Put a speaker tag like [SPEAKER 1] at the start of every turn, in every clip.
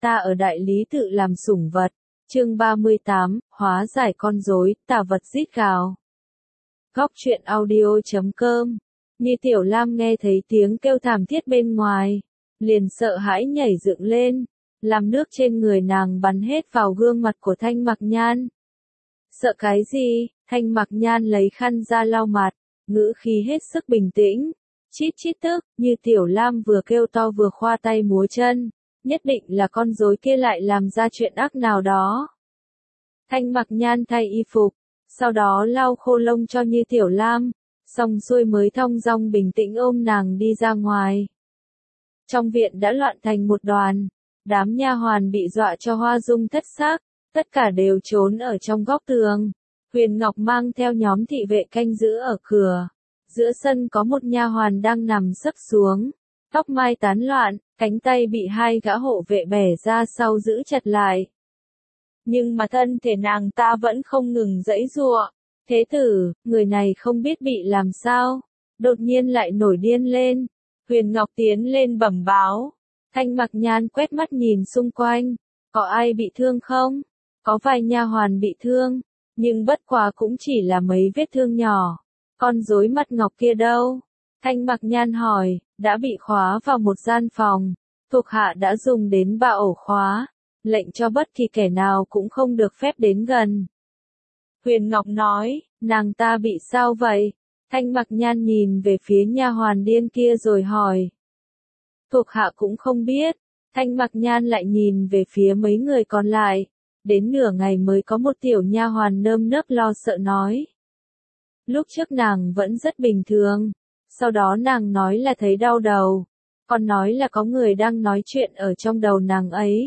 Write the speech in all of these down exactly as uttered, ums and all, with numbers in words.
[SPEAKER 1] ta ở đại lý tự làm sủng vật. Chương ba mươi tám, hóa giải con rối, tà vật rít gào. Góc truyện audio chấm com. Như Tiểu Lam nghe thấy tiếng kêu thảm thiết bên ngoài, liền sợ hãi nhảy dựng lên, làm nước trên người nàng bắn hết vào gương mặt của Thanh Mặc Nhan. Sợ cái gì? Thanh Mặc Nhan lấy khăn ra lau mặt, ngữ khí hết sức bình tĩnh. Chít chít tức, Như Tiểu Lam vừa kêu to vừa khoa tay múa chân, nhất định là con rối kia lại làm ra chuyện ác nào đó. Thanh Mặc Nhan thay y phục, sau đó lau khô lông cho Như Tiểu Lam, xong xuôi mới thong dong bình tĩnh ôm nàng đi ra ngoài. Trong viện đã loạn thành một đoàn, đám nha hoàn bị dọa cho hoa dung thất sắc, tất cả đều trốn ở trong góc tường. Huyền Ngọc mang theo nhóm thị vệ canh giữ ở cửa. Giữa sân có một nha hoàn đang nằm sấp xuống, tóc mai tán loạn, cánh tay bị hai gã hộ vệ bẻ ra sau giữ chặt lại. Nhưng mà thân thể nàng ta vẫn không ngừng giãy giụa. Thế tử, người này không biết bị làm sao, đột nhiên lại nổi điên lên. Huyền Ngọc tiến lên bẩm báo. Thanh Mặc Nhan quét mắt nhìn xung quanh, có ai bị thương không? Có vài nha hoàn bị thương, nhưng bất quá cũng chỉ là mấy vết thương nhỏ. Con rối mặt ngọc kia đâu? Thanh Mặc Nhan hỏi. Đã bị khóa vào một gian phòng, thuộc hạ đã dùng đến ba ổ khóa, lệnh cho bất kỳ kẻ nào cũng không được phép đến gần. Huyền Ngọc nói. Nàng ta bị sao vậy? Thanh Mặc Nhan nhìn về phía nha hoàn điên kia rồi hỏi. Thuộc hạ cũng không biết. Thanh Mặc Nhan lại nhìn về phía mấy người còn lại. Đến nửa ngày mới có một tiểu nha hoàn nơm nớp lo sợ nói. Lúc trước nàng vẫn rất bình thường, sau đó nàng nói là thấy đau đầu, còn nói là có người đang nói chuyện ở trong đầu nàng ấy.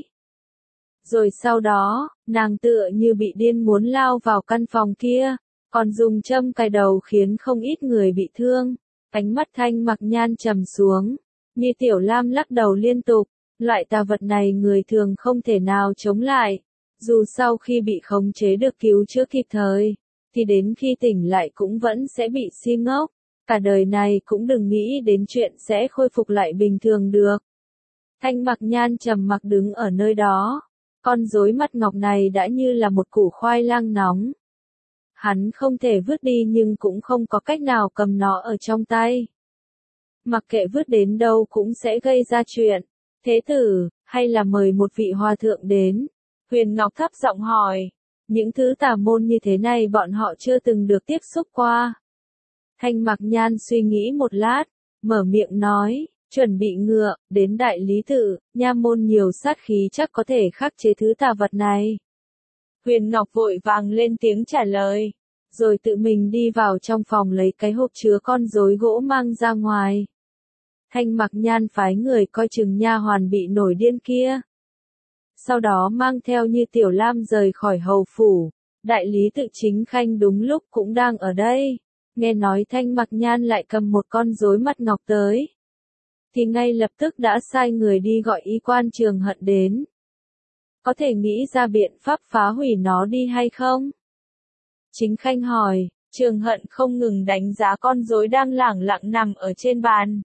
[SPEAKER 1] Rồi sau đó, nàng tựa như bị điên muốn lao vào căn phòng kia, còn dùng châm cài đầu khiến không ít người bị thương. Ánh mắt Thanh Mặc Nhan trầm xuống, Như Tiểu Lam lắc đầu liên tục, loại tà vật này người thường không thể nào chống lại, dù sau khi bị khống chế được cứu chữa kịp thời, thì đến khi tỉnh lại cũng vẫn sẽ bị si ngốc, cả đời này cũng đừng nghĩ đến chuyện sẽ khôi phục lại bình thường được. Thanh Mặc Nhan trầm mặc đứng ở nơi đó, con rối mặt ngọc này đã như là một củ khoai lang nóng. Hắn không thể vứt đi nhưng cũng không có cách nào cầm nó ở trong tay. Mặc kệ vứt đến đâu cũng sẽ gây ra chuyện. Thế tử, hay là mời một vị hòa thượng đến? Huyền Ngọc thấp giọng hỏi. Những thứ tà môn như thế này bọn họ chưa từng được tiếp xúc qua. Thanh Mặc Nhan suy nghĩ một lát, mở miệng nói, chuẩn bị ngựa, đến đại lý tự, nha môn nhiều sát khí chắc có thể khắc chế thứ tà vật này. Huyền Ngọc vội vàng lên tiếng trả lời, rồi tự mình đi vào trong phòng lấy cái hộp chứa con rối gỗ mang ra ngoài. Thanh Mặc Nhan phái người coi chừng nha hoàn bị nổi điên kia. Sau đó mang theo Như Tiểu Lam rời khỏi hầu phủ. Đại lý tự Chính Khanh đúng lúc cũng đang ở đây. Nghe nói Thanh Mặc Nhan lại cầm một con rối mặt ngọc tới, thì ngay lập tức đã sai người đi gọi y quan Trường Hận đến. Có thể nghĩ ra biện pháp phá hủy nó đi hay không? Chính Khanh hỏi. Trường Hận không ngừng đánh giá con rối đang lẳng lặng nằm ở trên bàn.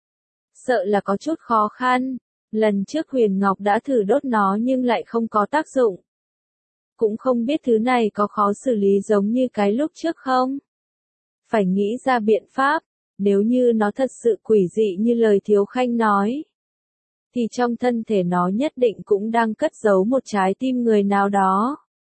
[SPEAKER 1] Sợ là có chút khó khăn. Lần trước Huyền Ngọc đã thử đốt nó nhưng lại không có tác dụng. Cũng không biết thứ này có khó xử lý giống như cái lúc trước không? Phải nghĩ ra biện pháp, nếu như nó thật sự quỷ dị như lời Thiếu Khanh nói, thì trong thân thể nó nhất định cũng đang cất giấu một trái tim người nào đó.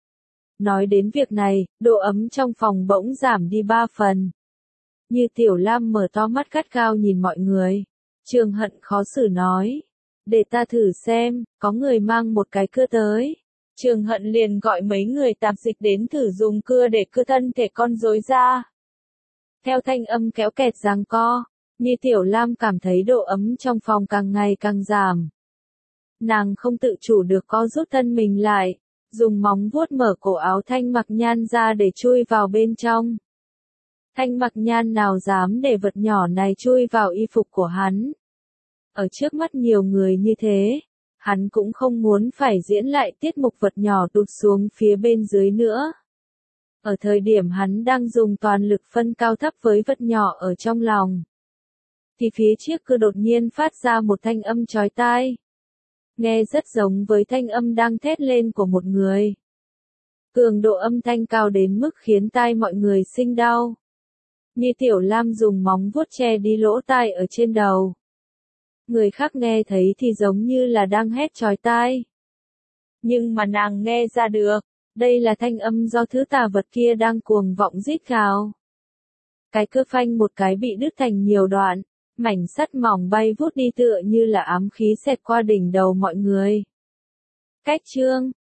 [SPEAKER 1] Nói đến việc này, độ ấm trong phòng bỗng giảm đi ba phần. Như Tiểu Lam mở to mắt gắt gao nhìn mọi người. Trường Hận khó xử nói. Để ta thử xem, có người mang một cái cưa tới. Trường Hận liền gọi mấy người tạp dịch đến thử dùng cưa để cưa thân thể con rối ra. Theo thanh âm kéo kẹt giằng co, Như Tiểu Lam cảm thấy độ ấm trong phòng càng ngày càng giảm. Nàng không tự chủ được co rút thân mình lại, dùng móng vuốt mở cổ áo Thanh Mặc Nhan ra để chui vào bên trong. Thanh Mặc Nhan nào dám để vật nhỏ này chui vào y phục của hắn. Ở trước mắt nhiều người như thế, hắn cũng không muốn phải diễn lại tiết mục vật nhỏ tụt xuống phía bên dưới nữa. Ở thời điểm hắn đang dùng toàn lực phân cao thấp với vật nhỏ ở trong lòng, thì phía chiếc cưa đột nhiên phát ra một thanh âm chói tai. nghe rất giống với thanh âm đang thét lên của một người. Cường độ âm thanh cao đến mức khiến tai mọi người sinh đau. Như Tiểu Lam dùng móng vuốt che đi lỗ tai ở trên đầu. Người khác nghe thấy thì giống như là đang hét chói tai. Nhưng mà nàng nghe ra được, đây là thanh âm do thứ tà vật kia đang cuồng vọng rít gào. Cái cơ phanh một cái bị đứt thành nhiều đoạn, mảnh sắt mỏng bay vút đi tựa như là ám khí xẹt qua đỉnh đầu mọi người. Cách chương